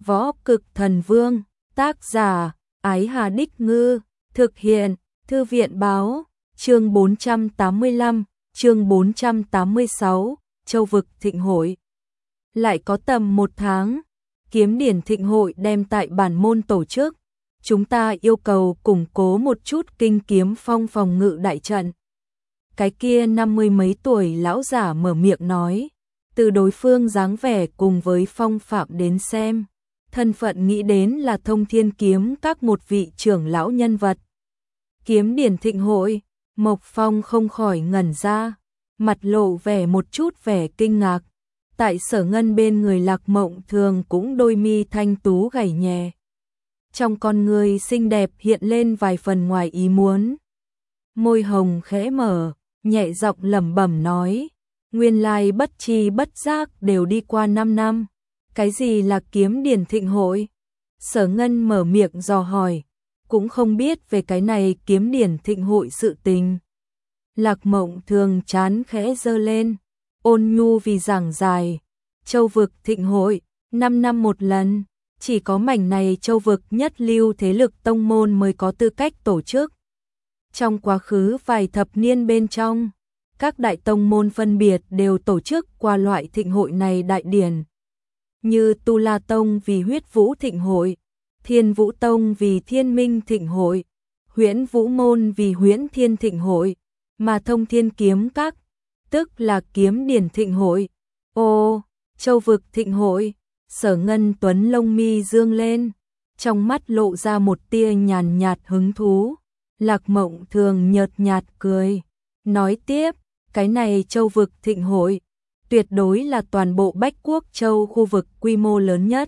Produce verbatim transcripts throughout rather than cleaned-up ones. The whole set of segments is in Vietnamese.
Võ Cực Thần Vương, tác giả, Ái Hà Đích Ngư, thực hiện, Thư viện Báo, chương bốn trăm tám mươi lăm, chương bốn trăm tám mươi sáu, Châu Vực Thịnh Hội. Lại có tầm một tháng, Kiếm Điển Thịnh Hội đem tại bản môn tổ chức, chúng ta yêu cầu củng cố một chút Kinh Kiếm Phong phòng ngự đại trận. Cái kia năm mươi mấy tuổi lão giả mở miệng nói, từ đối phương dáng vẻ cùng với phong phạm đến xem, thân phận nghĩ đến là Thông Thiên Kiếm các một vị trưởng lão nhân vật. Kiếm Điển Thịnh Hội, Mộc Phong không khỏi ngẩn ra, mặt lộ vẻ một chút vẻ kinh ngạc. Tại Sở Ngân bên người Lạc Mộng Thường cũng đôi mi thanh tú gảy nhẹ. Trong con người xinh đẹp hiện lên vài phần ngoài ý muốn. Môi hồng khẽ mở, nhẹ giọng lẩm bẩm nói, nguyên lai bất chi bất giác đều đi qua năm năm. Cái gì là Kiếm Điển Thịnh Hội? Sở Ngân mở miệng dò hỏi, cũng không biết về cái này Kiếm Điển Thịnh Hội sự tình. Lạc Mộng Thường chán khẽ giơ lên, ôn nhu vì giảng dài, Châu Vực Thịnh Hội, năm năm một lần, chỉ có mảnh này châu vực nhất lưu thế lực tông môn mới có tư cách tổ chức. Trong quá khứ vài thập niên bên trong, các đại tông môn phân biệt đều tổ chức qua loại thịnh hội này đại điển. Như Tu La Tông vì Huyết Vũ Thịnh Hội, Thiên Vũ Tông vì Thiên Minh Thịnh Hội, Huyễn Vũ Môn vì Huyễn Thiên Thịnh Hội, mà Thông Thiên Kiếm Các, tức là Kiếm Điển Thịnh Hội. Ô, Châu Vực Thịnh Hội, Sở Ngân Tuấn lông mi dương lên, trong mắt lộ ra một tia nhàn nhạt hứng thú. Lạc Mộng Thường nhợt nhạt cười, nói tiếp, cái này Châu Vực Thịnh Hội, tuyệt đối là toàn bộ Bách Quốc Châu khu vực quy mô lớn nhất.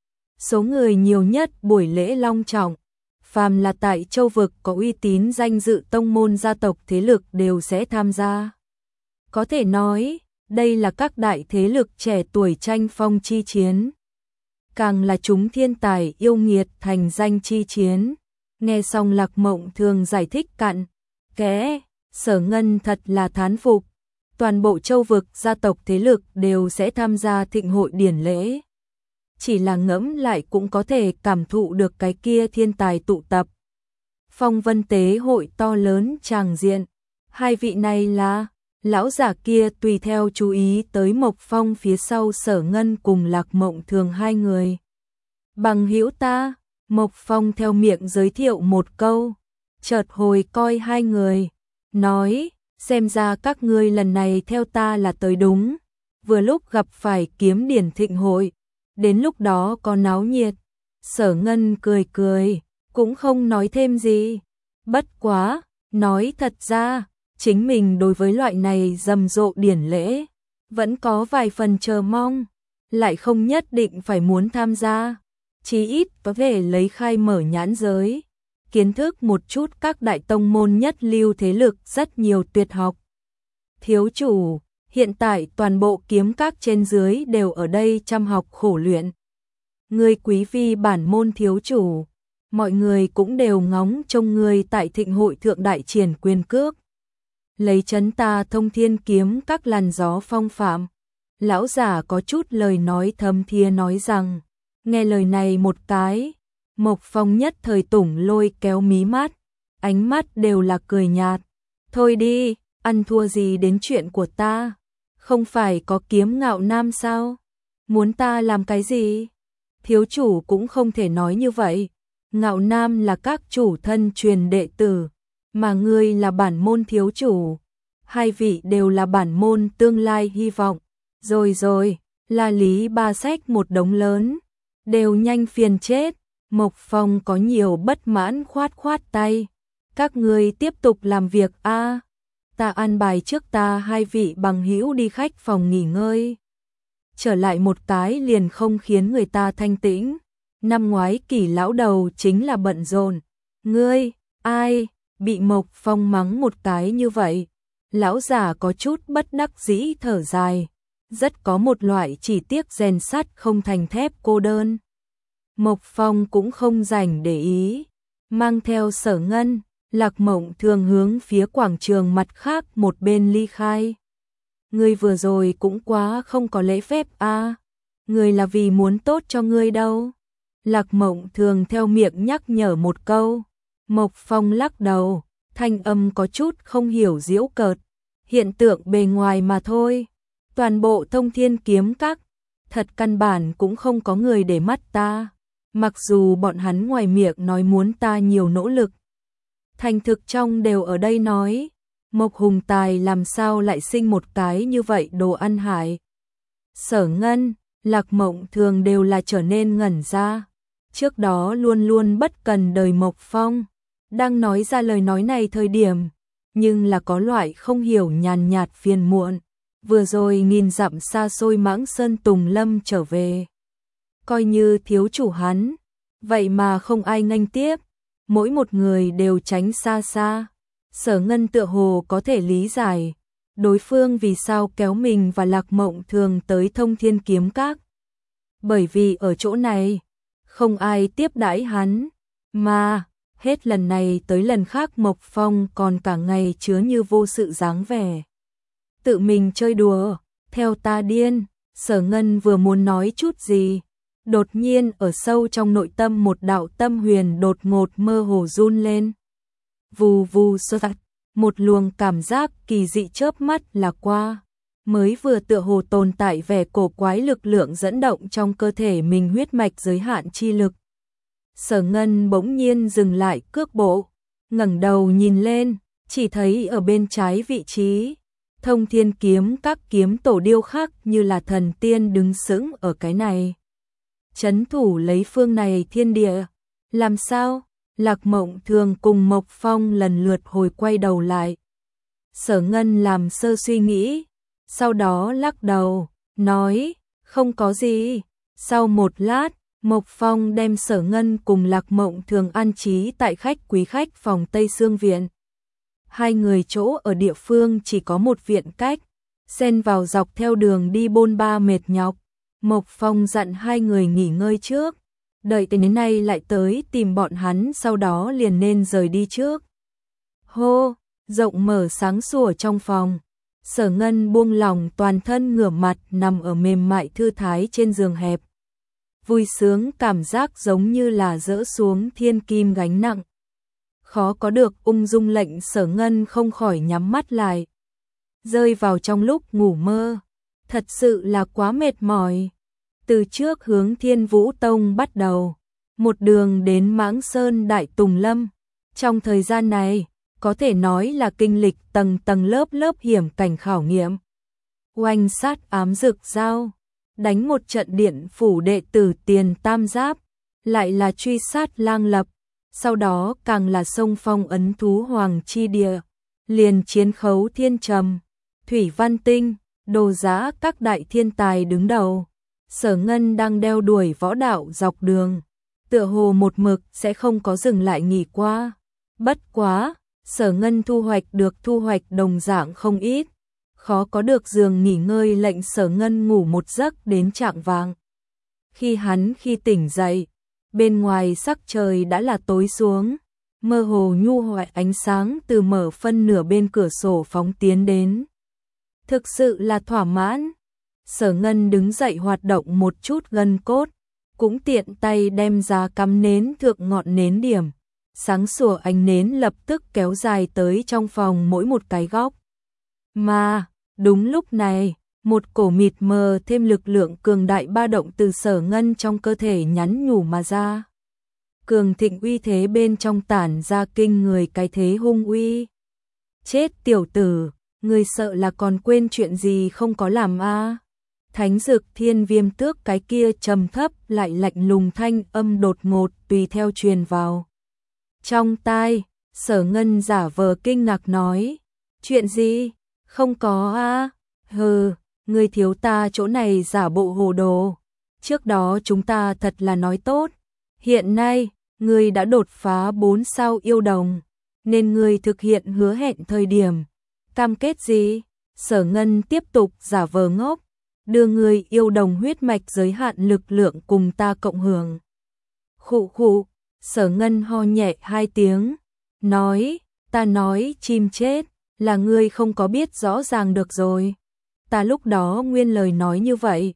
Số người nhiều nhất, buổi lễ long trọng, phàm là tại châu vực có uy tín danh dự tông môn gia tộc thế lực đều sẽ tham gia. Có thể nói, đây là các đại thế lực trẻ tuổi tranh phong chi chiến. Càng là chúng thiên tài yêu nghiệt thành danh chi chiến. Nghe xong Lạc Mộng Thường giải thích cặn kẽ, Sở Ngân thật là thán phục. Toàn bộ châu vực gia tộc thế lực đều sẽ tham gia thịnh hội điển lễ. Chỉ là ngẫm lại cũng có thể cảm thụ được cái kia thiên tài tụ tập. Phong Vân Tế hội to lớn tràng diện. Hai vị này là, lão giả kia tùy theo chú ý tới Mộc Phong phía sau Sở Ngân cùng Lạc Mộng Thường hai người. Bằng hữu ta, Mộc Phong theo miệng giới thiệu một câu, chợt hồi coi hai người, nói, xem ra các ngươi lần này theo ta là tới đúng, vừa lúc gặp phải Kiếm Điển Thịnh Hội, đến lúc đó có náo nhiệt. Sở Ngân cười cười, cũng không nói thêm gì, bất quá, nói thật ra, chính mình đối với loại này rầm rộ điển lễ, vẫn có vài phần chờ mong, lại không nhất định phải muốn tham gia, chí ít có thể lấy khai mở nhãn giới, kiến thức một chút các đại tông môn nhất lưu thế lực rất nhiều tuyệt học. Thiếu chủ, hiện tại toàn bộ kiếm các trên dưới đều ở đây chăm học khổ luyện. Ngươi quý vi bản môn thiếu chủ, mọi người cũng đều ngóng trông ngươi tại thịnh hội thượng đại triển quyền cước. Lấy chấn ta Thông Thiên Kiếm các làn gió phong phạm. Lão giả có chút lời nói thâm thiê nói rằng, nghe lời này một cái, Mộc Phong nhất thời tủng lôi kéo mí mắt, ánh mắt đều là cười nhạt. Thôi đi, ăn thua gì đến chuyện của ta, không phải có Kiếm Ngạo Nam sao? Muốn ta làm cái gì? Thiếu chủ cũng không thể nói như vậy, Ngạo Nam là các chủ thân truyền đệ tử, mà ngươi là bản môn thiếu chủ, hai vị đều là bản môn tương lai hy vọng. Rồi rồi, La Lý ba sách một đống lớn, đều nhanh phiền chết. Mộc Phong có nhiều bất mãn khoát khoát tay, các ngươi tiếp tục làm việc a, ta an bài trước ta hai vị bằng hữu đi khách phòng nghỉ ngơi. Trở lại một cái liền không khiến người ta thanh tĩnh. Năm ngoái Kỷ lão đầu chính là bận rộn. Ngươi, ai, bị Mộc Phong mắng một cái như vậy. Lão giả có chút bất đắc dĩ thở dài, rất có một loại chỉ tiếc rèn sắt không thành thép cô đơn. Mộc Phong cũng không rảnh để ý, mang theo Sở Ngân, Lạc Mộng Thường hướng phía quảng trường mặt khác một bên ly khai. Ngươi vừa rồi cũng quá không có lễ phép a, à. Ngươi là vì muốn tốt cho ngươi đâu. Lạc Mộng Thường theo miệng nhắc nhở một câu. Mộc Phong lắc đầu, thanh âm có chút không hiểu giễu cợt. Hiện tượng bề ngoài mà thôi. Toàn bộ Thông Thiên Kiếm Các, thật căn bản cũng không có người để mắt ta. Mặc dù bọn hắn ngoài miệng nói muốn ta nhiều nỗ lực, thành thực trong đều ở đây nói. Mộc Hùng Tài làm sao lại sinh một cái như vậy đồ ăn hại. Sở Ngân, Lạc Mộng Thường đều là trở nên ngẩn ra. Trước đó luôn luôn bất cần đời Mộc Phong, đang nói ra lời nói này thời điểm, nhưng là có loại không hiểu nhàn nhạt phiền muộn. Vừa rồi nghìn dặm xa xôi Mãng Sơn Tùng Lâm trở về, coi như thiếu chủ hắn, vậy mà không ai nghênh tiếp, mỗi một người đều tránh xa xa. Sở Ngân tựa hồ có thể lý giải đối phương vì sao kéo mình và Lạc Mộng Thường tới Thông Thiên Kiếm Các. Bởi vì ở chỗ này, không ai tiếp đãi hắn, mà hết lần này tới lần khác Mộc Phong còn cả ngày chứa như vô sự dáng vẻ. Tự mình chơi đùa, theo ta điên. Sở Ngân vừa muốn nói chút gì, đột nhiên ở sâu trong nội tâm một đạo tâm huyền đột ngột mơ hồ run lên. Vù vù sơ tạch, một luồng cảm giác kỳ dị chớp mắt là qua. Mới vừa tựa hồ tồn tại vẻ cổ quái lực lượng dẫn động trong cơ thể mình huyết mạch giới hạn chi lực. Sở Ngân bỗng nhiên dừng lại cước bộ, ngẩng đầu nhìn lên, chỉ thấy ở bên trái vị trí Thông Thiên Kiếm Các kiếm tổ điêu khắc như là thần tiên đứng sững ở cái này, trấn thủ lấy phương này thiên địa. Làm sao? Lạc Mộng Thường cùng Mộc Phong lần lượt hồi quay đầu lại. Sở Ngân làm sơ suy nghĩ, sau đó lắc đầu, nói, không có gì. Sau một lát, Mộc Phong đem Sở Ngân cùng Lạc Mộng Thường an trí tại khách quý khách phòng Tây Sương Viện. Hai người chỗ ở địa phương chỉ có một viện cách, xen vào dọc theo đường đi bôn ba mệt nhọc. Mộc Phong dặn hai người nghỉ ngơi trước, đợi đến nay lại tới tìm bọn hắn, sau đó liền nên rời đi trước. Hô, rộng mở sáng sủa trong phòng, Sở Ngân buông lòng toàn thân ngửa mặt nằm ở mềm mại thư thái trên giường hẹp. Vui sướng cảm giác giống như là dỡ xuống thiên kim gánh nặng. Khó có được ung dung lệnh Sở Ngân không khỏi nhắm mắt lại. Rơi vào trong lúc ngủ mơ, thật sự là quá mệt mỏi. Từ trước hướng Thiên Vũ Tông bắt đầu, một đường đến Mãng Sơn Đại Tùng Lâm. Trong thời gian này, có thể nói là kinh lịch tầng tầng lớp lớp hiểm cảnh khảo nghiệm. Oanh sát ám dực dao, đánh một trận điện phủ đệ tử Tiền Tam Giáp, lại là truy sát Lang Lập, sau đó càng là xông phong ấn thú Hoàng Chi Địa, liền chiến khấu Thiên Trầm, Thủy Văn Tinh, đồ giá các đại thiên tài đứng đầu. Sở Ngân đang đeo đuổi võ đạo dọc đường, tựa hồ một mực sẽ không có dừng lại nghỉ qua. Bất quá, Sở Ngân thu hoạch được thu hoạch đồng dạng không ít, khó có được giường nghỉ ngơi lệnh Sở Ngân ngủ một giấc đến chạng vạng. Khi hắn khi tỉnh dậy, bên ngoài sắc trời đã là tối xuống, mơ hồ nhu hòa ánh sáng từ mở phân nửa bên cửa sổ phóng tiến đến. Thực sự là thỏa mãn. Sở Ngân đứng dậy hoạt động một chút gân cốt, cũng tiện tay đem ra cắm nến thượng ngọn nến điểm. Sáng sủa ánh nến lập tức kéo dài tới trong phòng mỗi một cái góc. Mà, đúng lúc này, một cổ mịt mờ thêm lực lượng cường đại ba động từ Sở Ngân trong cơ thể nhắn nhủ mà ra. Cường thịnh uy thế bên trong tản ra kinh người cái thế hung uy. Chết tiểu tử, người sợ là còn quên chuyện gì không có làm a? À? Thánh Dực Thiên Viêm Tước cái kia trầm thấp lại lạnh lùng thanh âm đột ngột tùy theo truyền vào. Trong tai, Sở Ngân giả vờ kinh ngạc nói, chuyện gì? Không có a? À? Hừ, ngươi thiếu ta chỗ này giả bộ hồ đồ. Trước đó chúng ta thật là nói tốt, hiện nay, ngươi đã đột phá bốn sao yêu đồng, nên ngươi thực hiện hứa hẹn thời điểm. Cam kết gì? Sở Ngân tiếp tục giả vờ ngốc, đưa ngươi yêu đồng huyết mạch giới hạn lực lượng cùng ta cộng hưởng. Khụ khụ, Sở Ngân ho nhẹ hai tiếng, nói, ta nói chim chết, là ngươi không có biết rõ ràng được rồi. Ta lúc đó nguyên lời nói như vậy,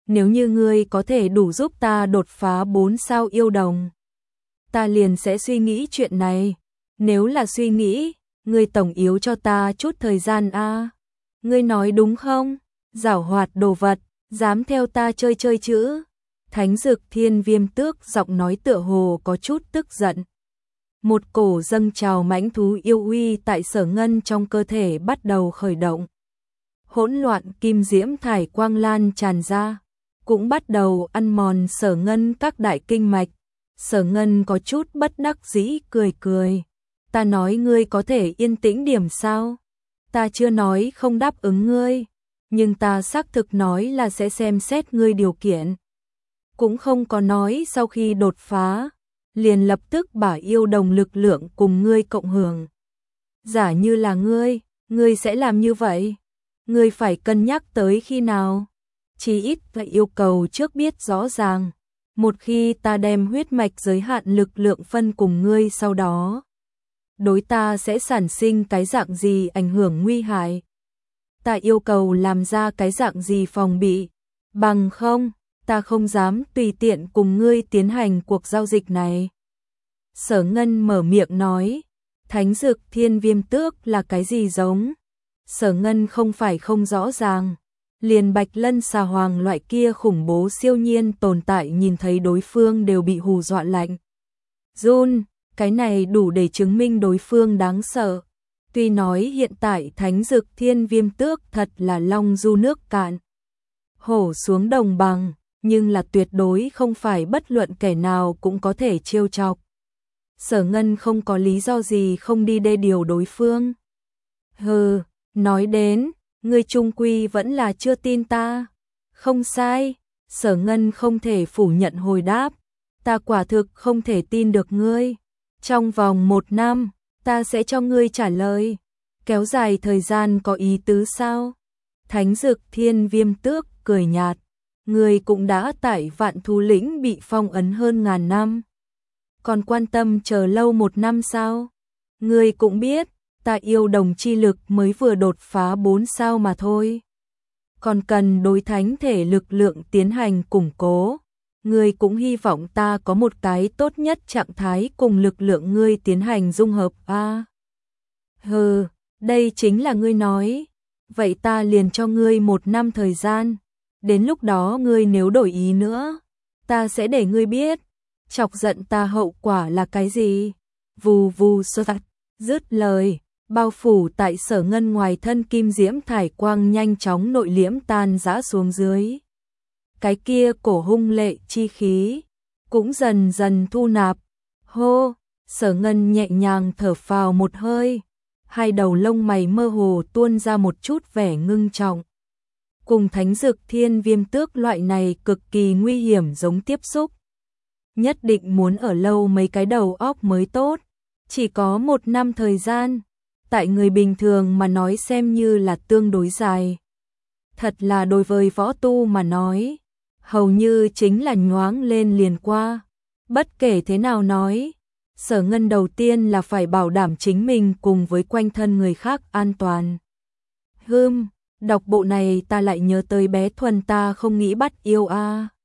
Nếu như ngươi có thể đủ giúp ta đột phá bốn sao yêu đồng, ta liền sẽ suy nghĩ chuyện này. Nếu là suy nghĩ, ngươi tổng yếu cho ta chút thời gian a. Ngươi nói đúng không? Giảo hoạt đồ vật, dám theo ta chơi chơi chữ. Thánh Dực Thiên Viêm Tước giọng nói tựa hồ có chút tức giận. Một cổ dâng trào mãnh thú yêu uy tại Sở Ngân trong cơ thể bắt đầu khởi động. Hỗn loạn kim diễm thải quang lan tràn ra, cũng bắt đầu ăn mòn Sở Ngân các đại kinh mạch. Sở Ngân có chút bất đắc dĩ cười cười. Ta nói ngươi có thể yên tĩnh điểm sao? Ta chưa nói không đáp ứng ngươi, nhưng ta xác thực nói là sẽ xem xét ngươi điều kiện. Cũng không có nói sau khi đột phá, liền lập tức bả yêu đồng lực lượng cùng ngươi cộng hưởng. Giả như là ngươi, ngươi sẽ làm như vậy? Ngươi phải cân nhắc tới khi nào? Chỉ ít phải yêu cầu trước biết rõ ràng. Một khi ta đem huyết mạch giới hạn lực lượng phân cùng ngươi sau đó, đối ta sẽ sản sinh cái dạng gì ảnh hưởng nguy hại? Ta yêu cầu làm ra cái dạng gì phòng bị? Bằng không, ta không dám tùy tiện cùng ngươi tiến hành cuộc giao dịch này. Sở Ngân mở miệng nói, Thánh Dực Thiên Viêm Tước là cái gì giống? Sở Ngân không phải không rõ ràng. Liền Bạch Lân Xà Hoàng loại kia khủng bố siêu nhiên tồn tại nhìn thấy đối phương đều bị hù dọa lạnh run, cái này đủ để chứng minh đối phương đáng sợ. Tuy nói hiện tại Thánh Dực Thiên Viêm Tước thật là long du nước cạn, hổ xuống đồng bằng, nhưng là tuyệt đối không phải bất luận kẻ nào cũng có thể trêu chọc. Sở Ngân không có lý do gì không đi đê điều đối phương. Hừ, nói đến, ngươi chung quy vẫn là chưa tin ta. Không sai, Sở Ngân không thể phủ nhận hồi đáp. Ta quả thực không thể tin được ngươi. Trong vòng một năm, ta sẽ cho ngươi trả lời. Kéo dài thời gian có ý tứ sao? Thánh Dực Thiên Viêm Tước cười nhạt. Ngươi cũng đã tại Vạn Thú Lĩnh bị phong ấn hơn ngàn năm. Còn quan tâm chờ lâu một năm sao? Ngươi cũng biết, ta yêu đồng chi lực mới vừa đột phá bốn sao mà thôi. Còn cần đối thánh thể lực lượng tiến hành củng cố. Ngươi cũng hy vọng ta có một cái tốt nhất trạng thái cùng lực lượng ngươi tiến hành dung hợp a. À, hừ, đây chính là ngươi nói. Vậy ta liền cho ngươi một năm thời gian. Đến lúc đó ngươi nếu đổi ý nữa, ta sẽ để ngươi biết. Chọc giận ta hậu quả là cái gì? Vù vù sơ tạt, dứt lời, bao phủ tại Sở Ngân ngoài thân kim diễm thải quang nhanh chóng nội liễm tan rã xuống dưới. Cái kia cổ hung lệ chi khí cũng dần dần thu nạp. Hô, Sở Ngân nhẹ nhàng thở phào một hơi, hai đầu lông mày mơ hồ tuôn ra một chút vẻ ngưng trọng. Cùng Thánh Dực Thiên Viêm Tước loại này cực kỳ nguy hiểm giống tiếp xúc, nhất định muốn ở lâu mấy cái đầu óc mới tốt. Chỉ có một năm thời gian, tại người bình thường mà nói xem như là tương đối dài. Thật là đối với võ tu mà nói, hầu như chính là nhoáng lên liền qua. Bất kể thế nào nói, Sở Ngân đầu tiên là phải bảo đảm chính mình cùng với quanh thân người khác an toàn. Hừm, đọc bộ này ta lại nhớ tới bé Thuần ta không nghĩ bắt yêu a.